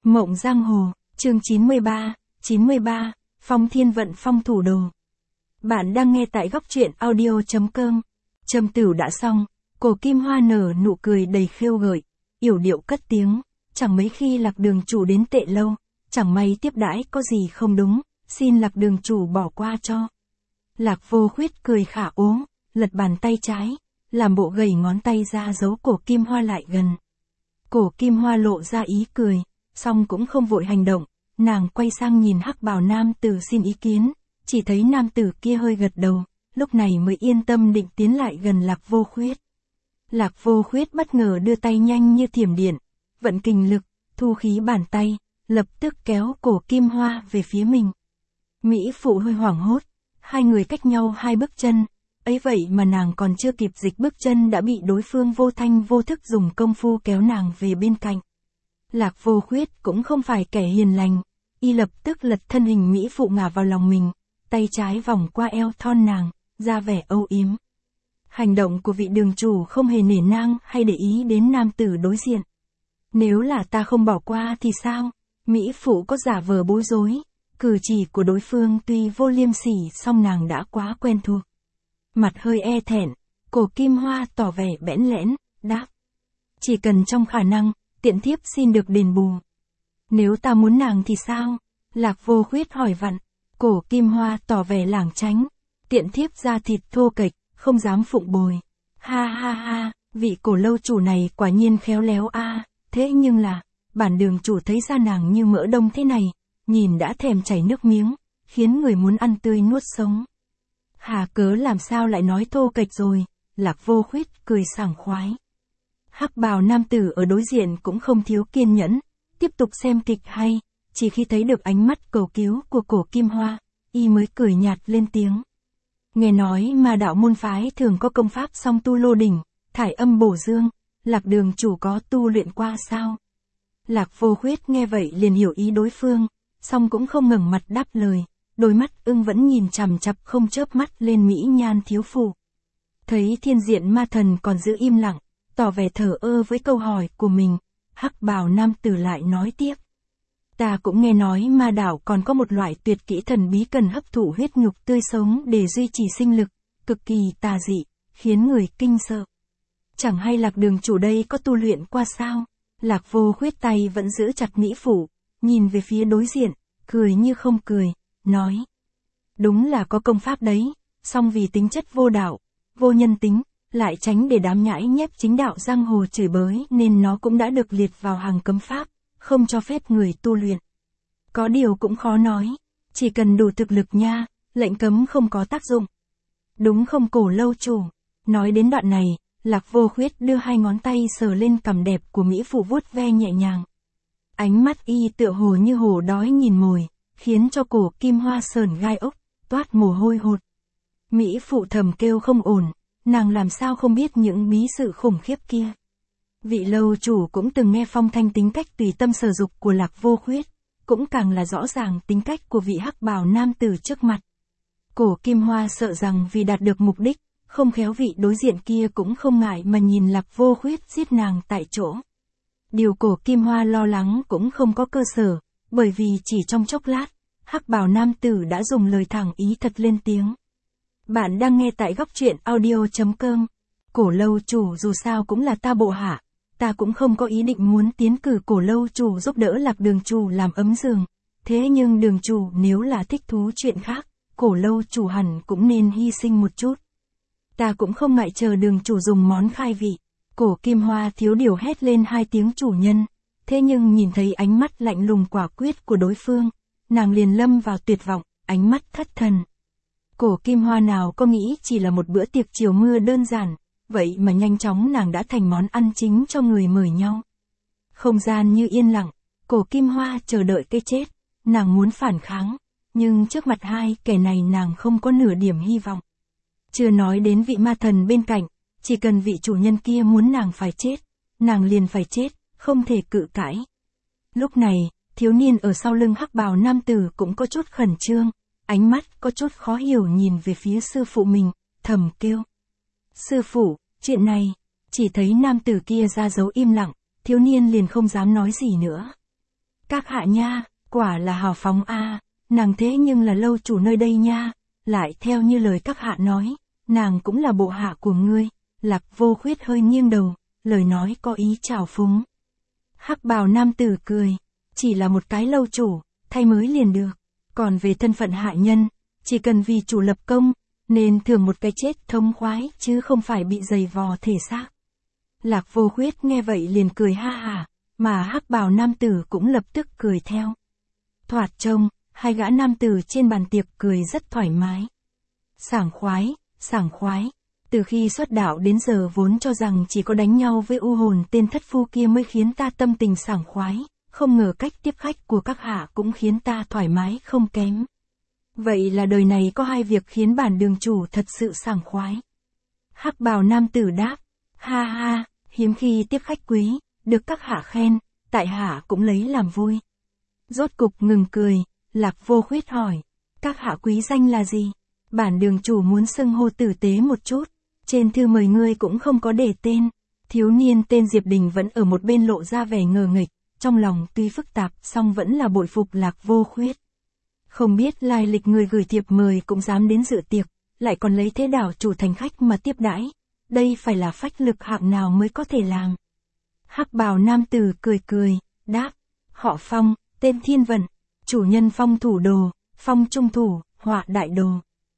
Mộng giang hồ, chương 93, Phong Thiên Vận Phong Thủ Đồ. Bạn đang nghe tại góc truyện audio.com. Châm tửu đã xong, Cổ Kim Hoa nở nụ cười đầy khêu gợi, yểu điệu cất tiếng, chẳng mấy khi Lạc Đường chủ đến tệ lâu, chẳng may tiếp đãi có gì không đúng, xin Lạc Đường chủ bỏ qua cho. Lạc Vô Khuyết cười khả ố, lật bàn tay trái, làm bộ gầy ngón tay ra giấu Cổ Kim Hoa lại gần. Cổ Kim Hoa lộ ra ý cười, song cũng không vội hành động, nàng quay sang nhìn hắc bào nam tử xin ý kiến, chỉ thấy nam tử kia hơi gật đầu, lúc này mới yên tâm định tiến lại gần Lạc Vô Khuyết. Lạc Vô Khuyết bất ngờ đưa tay nhanh như thiểm điện, vận kình lực, thu khí bàn tay, lập tức kéo Cổ Kim Hoa về phía mình. Mỹ phụ hơi hoảng hốt, hai người cách nhau 2 bước chân, ấy vậy mà nàng còn chưa kịp dịch bước chân đã bị đối phương vô thanh vô thức dùng công phu kéo nàng về bên cạnh. Lạc Vô Khuyết cũng không phải kẻ hiền lành, y lập tức lật thân hình Mỹ phụ ngả vào lòng mình, tay trái vòng qua eo thon nàng, ra vẻ âu yếm. Hành động của vị đường chủ không hề nể nang hay để ý đến nam tử đối diện. Nếu là ta không bỏ qua thì sao? Mỹ phụ có giả vờ bối rối, cử chỉ của đối phương tuy vô liêm sỉ song nàng đã quá quen thuộc. Mặt hơi e thẹn, Cổ Kim Hoa tỏ vẻ bẽn lẽn, đáp. Chỉ cần trong khả năng, tiện thiếp xin được đền bù. Nếu ta muốn nàng thì sao? Lạc Vô Khuyết hỏi vặn. Cổ Kim Hoa tỏ vẻ lảng tránh. Tiện thiếp da thịt thô kệch, không dám phụng bồi. Ha ha ha, vị cổ lâu chủ này quả nhiên khéo léo a. Thế nhưng là, bản đường chủ thấy da nàng như mỡ đông thế này, nhìn đã thèm chảy nước miếng, khiến người muốn ăn tươi nuốt sống. Hà cớ làm sao lại nói thô kệch rồi? Lạc Vô Khuyết cười sảng khoái. Hắc bào nam tử ở đối diện cũng không thiếu kiên nhẫn, tiếp tục xem kịch hay, chỉ khi thấy được ánh mắt cầu cứu của Cổ Kim Hoa, y mới cười nhạt lên tiếng. Nghe nói mà đạo môn phái thường có công pháp song tu lô đỉnh, thải âm bổ dương, Lạc đường chủ có tu luyện qua sao? Lạc Vô Khuyết nghe vậy liền hiểu ý đối phương, song cũng không ngẩng mặt đáp lời, đôi mắt ưng vẫn nhìn chằm chằm không chớp mắt lên mỹ nhan thiếu phụ. Thấy thiên diện ma thần còn giữ im lặng, tỏ vẻ thờ ơ với câu hỏi của mình, hắc bào nam tử lại nói tiếp. Ta cũng nghe nói ma đảo còn có một loại tuyệt kỹ thần bí cần hấp thụ huyết nhục tươi sống để duy trì sinh lực, cực kỳ tà dị, khiến người kinh sợ. Chẳng hay Lạc đường chủ đây có tu luyện qua sao? Lạc Vô Khuyết tay vẫn giữ chặt mỹ phụ, nhìn về phía đối diện, cười như không cười, nói. Đúng là có công pháp đấy, song vì tính chất vô đạo, vô nhân tính, lại tránh để đám nhãi nhép chính đạo giang hồ chửi bới nên nó cũng đã được liệt vào hàng cấm pháp, không cho phép người tu luyện. Có điều cũng khó nói, chỉ cần đủ thực lực nha, lệnh cấm không có tác dụng. Đúng không Cổ lâu chủ? Nói đến đoạn này, Lạc Vô Khuyết đưa 2 ngón tay sờ lên cằm đẹp của mỹ phụ vuốt ve nhẹ nhàng. Ánh mắt y tựa hồ như hổ đói nhìn mồi, khiến cho Cổ Kim Hoa sờn gai ốc, toát mồ hôi hột. Mỹ phụ thầm kêu không ổn, nàng làm sao không biết những bí sự khủng khiếp kia. Vị lâu chủ cũng từng nghe phong thanh tính cách tùy tâm sở dục của Lạc Vô Khuyết, cũng càng là rõ ràng tính cách của vị hắc bào nam tử trước mặt. Cổ Kim Hoa sợ rằng vì đạt được mục đích, không khéo vị đối diện kia cũng không ngại mà nhìn Lạc Vô Khuyết giết nàng tại chỗ. Điều Cổ Kim Hoa lo lắng cũng không có cơ sở, bởi vì chỉ trong chốc lát, hắc bào nam tử đã dùng lời thẳng ý thật lên tiếng. Bạn đang nghe tại góc truyện audio.com. Cổ lâu chủ dù sao cũng là ta bộ hạ, ta cũng không có ý định muốn tiến cử Cổ lâu chủ giúp đỡ Lạc đường chủ làm ấm giường. Thế nhưng đường chủ nếu là thích thú chuyện khác, Cổ lâu chủ hẳn cũng nên hy sinh một chút. Ta cũng không ngại chờ đường chủ dùng món khai vị. Cổ Kim Hoa thiếu điều hét lên 2 tiếng chủ nhân. Thế nhưng nhìn thấy ánh mắt lạnh lùng quả quyết của đối phương, nàng liền lâm vào tuyệt vọng, ánh mắt thất thần. Cổ Kim Hoa nào có nghĩ chỉ là một bữa tiệc chiều mưa đơn giản, vậy mà nhanh chóng nàng đã thành món ăn chính cho người mời nhau. Không gian như yên lặng, Cổ Kim Hoa chờ đợi cái chết, nàng muốn phản kháng, nhưng trước mặt 2 kẻ này nàng không có nửa điểm hy vọng. Chưa nói đến vị ma thần bên cạnh, chỉ cần vị chủ nhân kia muốn nàng phải chết, nàng liền phải chết, không thể cự cãi. Lúc này, thiếu niên ở sau lưng hắc bào nam tử cũng có chút khẩn trương, ánh mắt có chút khó hiểu nhìn về phía sư phụ mình, thầm kêu. Sư phụ, chuyện này, chỉ thấy nam tử kia ra dấu im lặng, thiếu niên liền không dám nói gì nữa. Các hạ nha, quả là hào phóng a, nàng thế nhưng là lâu chủ nơi đây nha, lại theo như lời các hạ nói, nàng cũng là bộ hạ của ngươi. Lạc Vô Khuyết hơi nghiêng đầu, lời nói có ý trào phúng. Hắc bào nam tử cười, chỉ là một cái lâu chủ, thay mới liền được, còn về thân phận hạ nhân, chỉ cần vì chủ lập công, nên thường một cái chết thông khoái chứ không phải bị dày vò thể xác. Lạc Vô Khuyết nghe vậy liền cười ha hả, mà hắc bào nam tử cũng lập tức cười theo. Thoạt trông, hai gã nam tử trên bàn tiệc cười rất thoải mái. Sảng khoái, sảng khoái. Từ khi xuất đạo đến giờ vốn cho rằng chỉ có đánh nhau với u hồn tên thất phu kia mới khiến ta tâm tình sảng khoái, không ngờ cách tiếp khách của các hạ cũng khiến ta thoải mái không kém. Vậy là đời này có hai việc khiến bản đường chủ thật sự sảng khoái. Hắc bào nam tử đáp, ha ha, hiếm khi tiếp khách quý, được các hạ khen, tại hạ cũng lấy làm vui. Rốt cục ngừng cười, Lạc Vô Khuyết hỏi, các hạ quý danh là gì? Bản đường chủ muốn xưng hô tử tế một chút, trên thư mời ngươi cũng không có để tên. Thiếu niên tên Diệp Đình vẫn ở một bên lộ ra vẻ ngờ nghịch, trong lòng tuy phức tạp song vẫn là bội phục Lạc Vô Khuyết. Không biết lai lịch người gửi thiệp mời cũng dám đến dự tiệc, lại còn lấy thế đảo chủ thành khách mà tiếp đãi, đây phải là phách lực hạng nào mới có thể làm. Hắc bào nam tử cười cười, đáp, họ Phong, tên Thiên Vận, chủ nhân Phong thủ đồ, Phong trung thủ, họa đại đồ.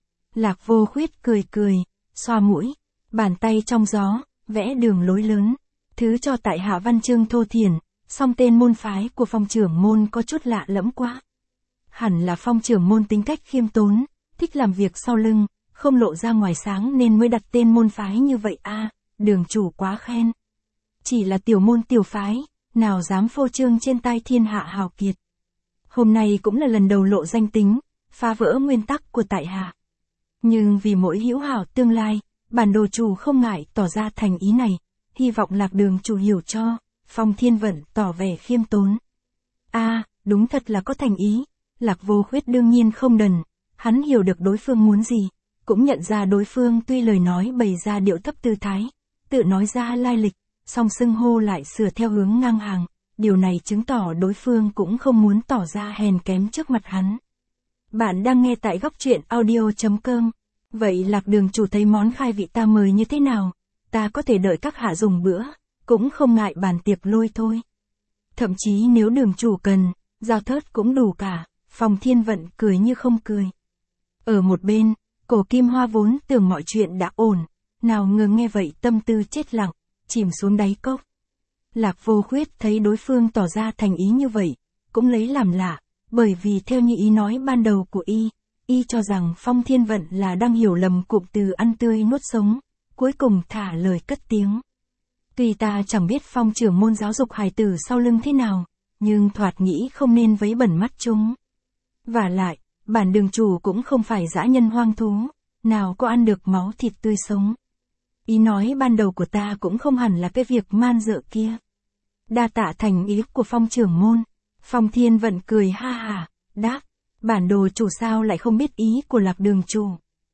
Lạc Vô Khuyết cười cười, xoa mũi, bàn tay trong gió, vẽ đường lối lớn, thứ cho tại hạ văn chương thô thiển, song tên môn phái của Phong trưởng môn có chút lạ lẫm quá. Hẳn là Phong trưởng môn tính cách khiêm tốn, thích làm việc sau lưng, không lộ ra ngoài sáng nên mới đặt tên môn phái như vậy a, đường chủ quá khen. Chỉ là tiểu môn tiểu phái, nào dám phô trương trên tai thiên hạ hào kiệt. Hôm nay cũng là lần đầu lộ danh tính, phá vỡ nguyên tắc của tại hạ. Nhưng vì mỗi hữu hảo tương lai, bản đồ chủ không ngại tỏ ra thành ý này, hy vọng Lạc đường chủ hiểu cho. Phong Thiên Vận tỏ vẻ khiêm tốn. Đúng thật là có thành ý. Lạc Vô Khuyết đương nhiên không đần, hắn hiểu được đối phương muốn gì, cũng nhận ra đối phương tuy lời nói bày ra điệu thấp tư thái, tự nói ra lai lịch, song xưng hô lại sửa theo hướng ngang hàng, điều này chứng tỏ đối phương cũng không muốn tỏ ra hèn kém trước mặt hắn. Bạn đang nghe tại góc truyện audio.com. Vậy Lạc đường chủ thấy món khai vị ta mời như thế nào? Ta có thể đợi các hạ dùng bữa, cũng không ngại bàn tiệc lôi thôi. Thậm chí nếu đường chủ cần, giao thớt cũng đủ cả. Phong Thiên Vận cười như không cười. Ở một bên, Cổ Kim Hoa vốn tưởng mọi chuyện đã ổn, nào ngờ nghe vậy tâm tư chết lặng, chìm xuống đáy cốc. Lạc Vô Khuyết thấy đối phương tỏ ra thành ý như vậy, cũng lấy làm lạ, bởi vì theo như ý nói ban đầu của y cho rằng Phong Thiên Vận là đang hiểu lầm cụm từ ăn tươi nuốt sống, cuối cùng thả lời cất tiếng. Tuy ta chẳng biết Phong trưởng môn giáo dục hài tử sau lưng thế nào, nhưng thoạt nghĩ không nên vấy bẩn mắt chúng. Vả lại, bản đường chủ cũng không phải dã nhân hoang thú, nào có ăn được máu thịt tươi sống. Ý nói ban đầu của ta cũng không hẳn là cái việc man dợ kia. Đa tạ thành ý của Phong trưởng môn. Phong Thiên Vận cười ha hả, đáp, bản đồ chủ sao lại không biết ý của Lạc đường chủ.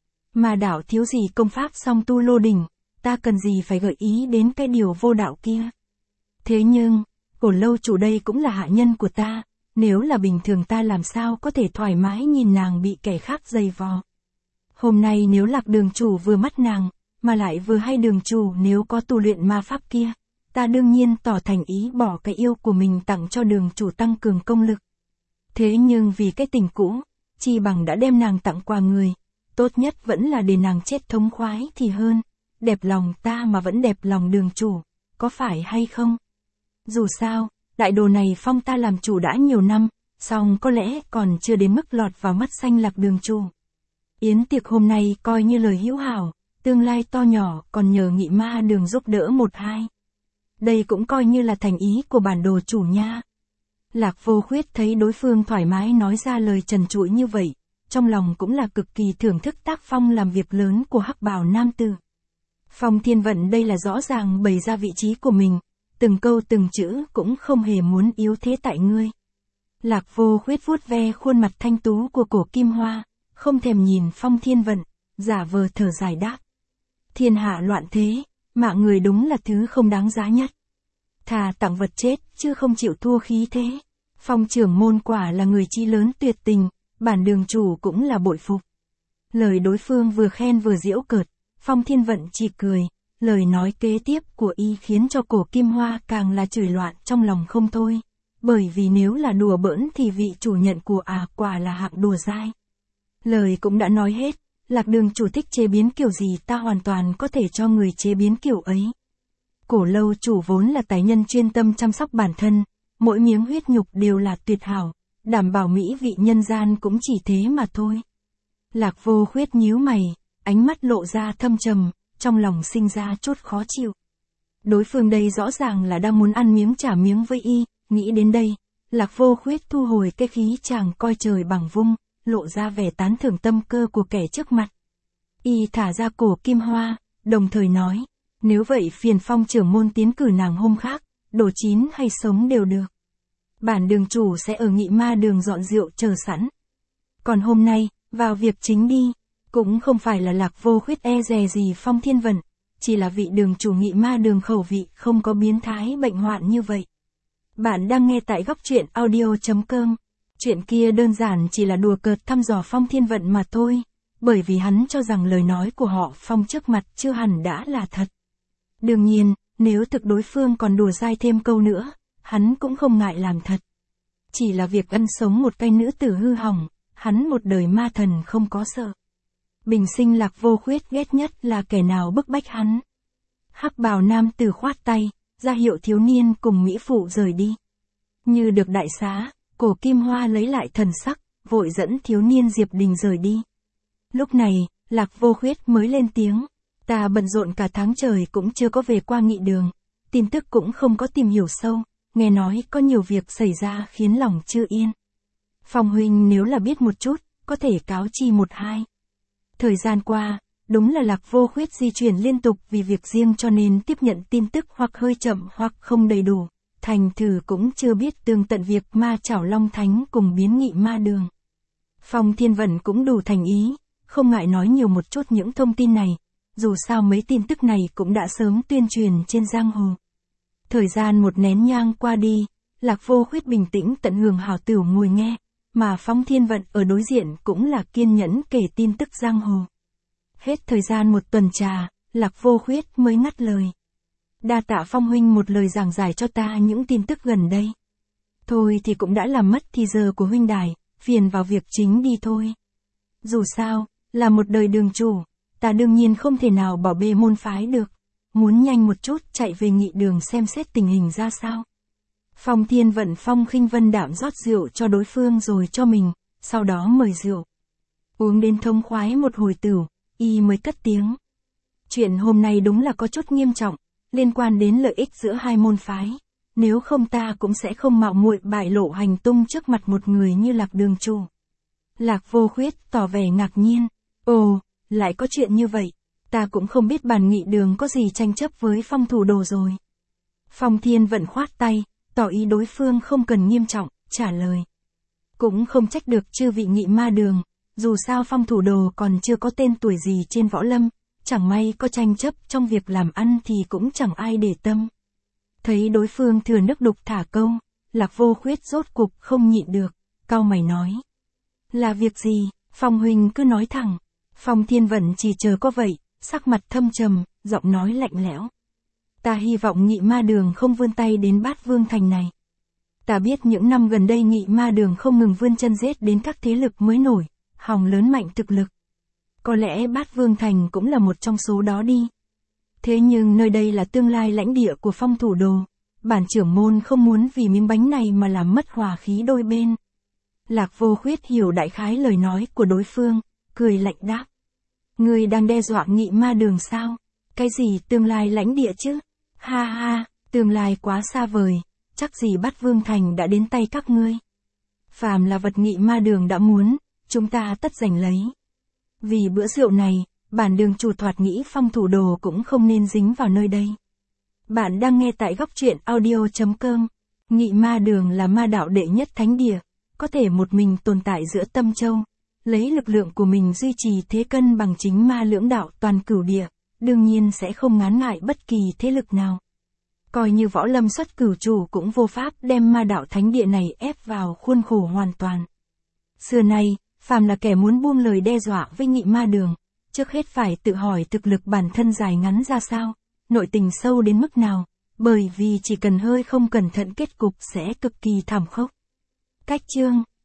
Mà đảo thiếu gì công pháp song tu lô đỉnh, ta cần gì phải gợi ý đến cái điều vô đạo kia. Thế nhưng, Cổ lâu chủ đây cũng là hạ nhân của ta, nếu là bình thường ta làm sao có thể thoải mái nhìn nàng bị kẻ khác giày vò. Hôm nay nếu Lạc đường chủ vừa mắt nàng, mà lại vừa hay đường chủ nếu có tu luyện ma pháp kia, ta đương nhiên tỏ thành ý bỏ cái yêu của mình tặng cho đường chủ tăng cường công lực. Thế nhưng vì cái tình cũ, chi bằng đã đem nàng tặng quà người, tốt nhất vẫn là để nàng chết thống khoái thì hơn, đẹp lòng ta mà vẫn đẹp lòng đường chủ, có phải hay không? Dù sao, đại đồ này Phong ta làm chủ đã nhiều năm, song có lẽ còn chưa đến mức lọt vào mắt xanh Lạc đường chủ. Yến tiệc hôm nay coi như lời hữu hảo, tương lai to nhỏ còn nhờ Nghị Ma đường giúp đỡ một hai. Đây cũng coi như là thành ý của bản đồ chủ nha. Lạc Vô Khuyết thấy đối phương thoải mái nói ra lời trần trụi như vậy, trong lòng cũng là cực kỳ thưởng thức tác phong làm việc lớn của hắc bào nam tử. Phong Thiên Vận đây là rõ ràng bày ra vị trí của mình, từng câu từng chữ cũng không hề muốn yếu thế tại ngươi. Lạc Vô Khuyết vuốt ve khuôn mặt thanh tú của Cổ Kim Hoa, không thèm nhìn Phong Thiên Vận, giả vờ thở dài đáp. Thiên hạ loạn thế, mạng người đúng là thứ không đáng giá nhất. Thà tặng vật chết chứ không chịu thua khí thế. Phong trưởng môn quả là người chí lớn tuyệt tình, bản đường chủ cũng là bội phục. Lời đối phương vừa khen vừa giễu cợt, Phong Thiên Vận chỉ cười, lời nói kế tiếp của y khiến cho Cổ Kim Hoa càng là chửi loạn trong lòng không thôi. Bởi vì nếu là đùa bỡn thì vị chủ nhận của quả là hạng đùa dai. Lời cũng đã nói hết, Lạc đường chủ thích chế biến kiểu gì ta hoàn toàn có thể cho người chế biến kiểu ấy. Cổ lâu chủ vốn là tài nhân chuyên tâm chăm sóc bản thân, mỗi miếng huyết nhục đều là tuyệt hảo, đảm bảo mỹ vị nhân gian cũng chỉ thế mà thôi. Lạc Vô Khuyết nhíu mày, ánh mắt lộ ra thâm trầm, trong lòng sinh ra chút khó chịu. Đối phương đây rõ ràng là đang muốn ăn miếng trả miếng với y, nghĩ đến đây, Lạc Vô Khuyết thu hồi cái khí chàng coi trời bằng vung, lộ ra vẻ tán thưởng tâm cơ của kẻ trước mặt. Y thả ra Cổ Kim Hoa, đồng thời nói, nếu vậy phiền Phong trưởng môn tiến cử nàng hôm khác, đồ chín hay sống đều được. Bản đường chủ sẽ ở Nghị Ma đường dọn rượu chờ sẵn. Còn hôm nay, vào việc chính đi, cũng không phải là Lạc Vô Khuyết e dè gì Phong Thiên Vận, chỉ là vị đường chủ Nghị Ma đường khẩu vị không có biến thái bệnh hoạn như vậy. Bạn đang nghe tại góc truyện audio.com. Chuyện kia đơn giản chỉ là đùa cợt thăm dò Phong Thiên Vận mà thôi, bởi vì hắn cho rằng lời nói của họ Phong trước mặt chưa hẳn đã là thật. Đương nhiên, nếu thực đối phương còn đùa dai thêm câu nữa, hắn cũng không ngại làm thật. Chỉ là việc ân sống một cái nữ tử hư hỏng, hắn một đời ma thần không có sợ. Bình sinh Lạc Vô Khuyết ghét nhất là kẻ nào bức bách hắn. Hắc bào nam tử khoát tay, ra hiệu thiếu niên cùng mỹ phụ rời đi. Như được đại xá, Cổ Kim Hoa lấy lại thần sắc, vội dẫn thiếu niên Diệp Đình rời đi. Lúc này, Lạc Vô Khuyết mới lên tiếng, ta bận rộn cả tháng trời cũng chưa có về qua Nghị đường, tin tức cũng không có tìm hiểu sâu, nghe nói có nhiều việc xảy ra khiến lòng chưa yên. Phong huynh nếu là biết một chút, có thể cáo chi một hai. Thời gian qua, đúng là Lạc Vô Khuyết di chuyển liên tục vì việc riêng cho nên tiếp nhận tin tức hoặc hơi chậm hoặc không đầy đủ. Thành thử cũng chưa biết tường tận việc ma chảo Long Thánh cùng biến Nghị Ma đường. Phong Thiên Vận cũng đủ thành ý, không ngại nói nhiều một chút những thông tin này, dù sao mấy tin tức này cũng đã sớm tuyên truyền trên giang hồ. Thời gian một nén nhang qua đi, Lạc Vô Khuyết bình tĩnh tận hưởng hảo tửu ngồi nghe, mà Phong Thiên Vận ở đối diện cũng là kiên nhẫn kể tin tức giang hồ. Hết thời gian một tuần trà, Lạc Vô Khuyết mới ngắt lời. Đa tạ Phong huynh một lời giảng giải cho ta những tin tức gần đây. Thôi thì cũng đã làm mất thì giờ của huynh đài, phiền vào việc chính đi thôi. Dù sao, là một đời đường chủ, ta đương nhiên không thể nào bỏ bê môn phái được. Muốn nhanh một chút chạy về Nghị đường xem xét tình hình ra sao. Phong Thiên Vận Phong Khinh Vân đạm rót rượu cho đối phương rồi cho mình, sau đó mời rượu. Uống đến thông khoái một hồi tửu, y mới cất tiếng. Chuyện hôm nay đúng là có chút nghiêm trọng, liên quan đến lợi ích giữa hai môn phái. Nếu không ta cũng sẽ không mạo muội bại lộ hành tung trước mặt một người như Lạc đường chủ. Lạc Vô Khuyết tỏ vẻ ngạc nhiên. Ồ, lại có chuyện như vậy. Ta cũng không biết bản Nghị đường có gì tranh chấp với Phong thủ đồ rồi. Phong Thiên Vận khoát tay, tỏ ý đối phương không cần nghiêm trọng, trả lời. Cũng không trách được chư vị Nghị Ma đường, dù sao Phong thủ đồ còn chưa có tên tuổi gì trên võ lâm, chẳng may có tranh chấp trong việc làm ăn thì cũng chẳng ai để tâm. Thấy đối phương thừa nước đục thả câu, Lạc Vô Khuyết rốt cục không nhịn được, cau mày nói. Là việc gì, Phong huynh cứ nói thẳng. Phong Thiên Vận chỉ chờ có vậy, sắc mặt thâm trầm, giọng nói lạnh lẽo. Ta hy vọng Nghị Ma đường không vươn tay đến Bát Vương thành này. Ta biết những năm gần đây Nghị Ma đường không ngừng vươn chân rết đến các thế lực mới nổi, hòng lớn mạnh thực lực. Có lẽ Bát Vương thành cũng là một trong số đó đi. Thế nhưng nơi đây là tương lai lãnh địa của Phong thủ đồ, bản trưởng môn không muốn vì miếng bánh này mà làm mất hòa khí đôi bên. Lạc Vô Khuyết hiểu đại khái lời nói của đối phương, cười lạnh đáp. Ngươi đang đe dọa Nghị Ma đường sao? Cái gì tương lai lãnh địa chứ? Ha ha, tương lai quá xa vời, chắc gì Bát Vương thành đã đến tay các ngươi. Phàm là vật Nghị Ma đường đã muốn, chúng ta tất giành lấy. Vì bữa rượu này, bản đường chủ thoạt nghĩ Phong thủ đồ cũng không nên dính vào nơi đây. Bạn đang nghe tại góc truyện audio.com. Nghị Ma đường là ma đạo đệ nhất thánh địa, có thể một mình tồn tại giữa Tâm Châu, lấy lực lượng của mình duy trì thế cân bằng chính ma lưỡng đạo toàn cửu địa, đương nhiên sẽ không ngán ngại bất kỳ thế lực nào. Coi như võ lâm xuất cửu chủ cũng vô pháp đem ma đạo thánh địa này ép vào khuôn khổ hoàn toàn. Xưa nay, phàm là kẻ muốn buông lời đe dọa với Nghị Ma Đường, trước hết phải tự hỏi thực lực bản thân dài ngắn ra sao, nội tình sâu đến mức nào, bởi vì chỉ cần hơi không cẩn thận kết cục sẽ cực kỳ thảm khốc. Cách chương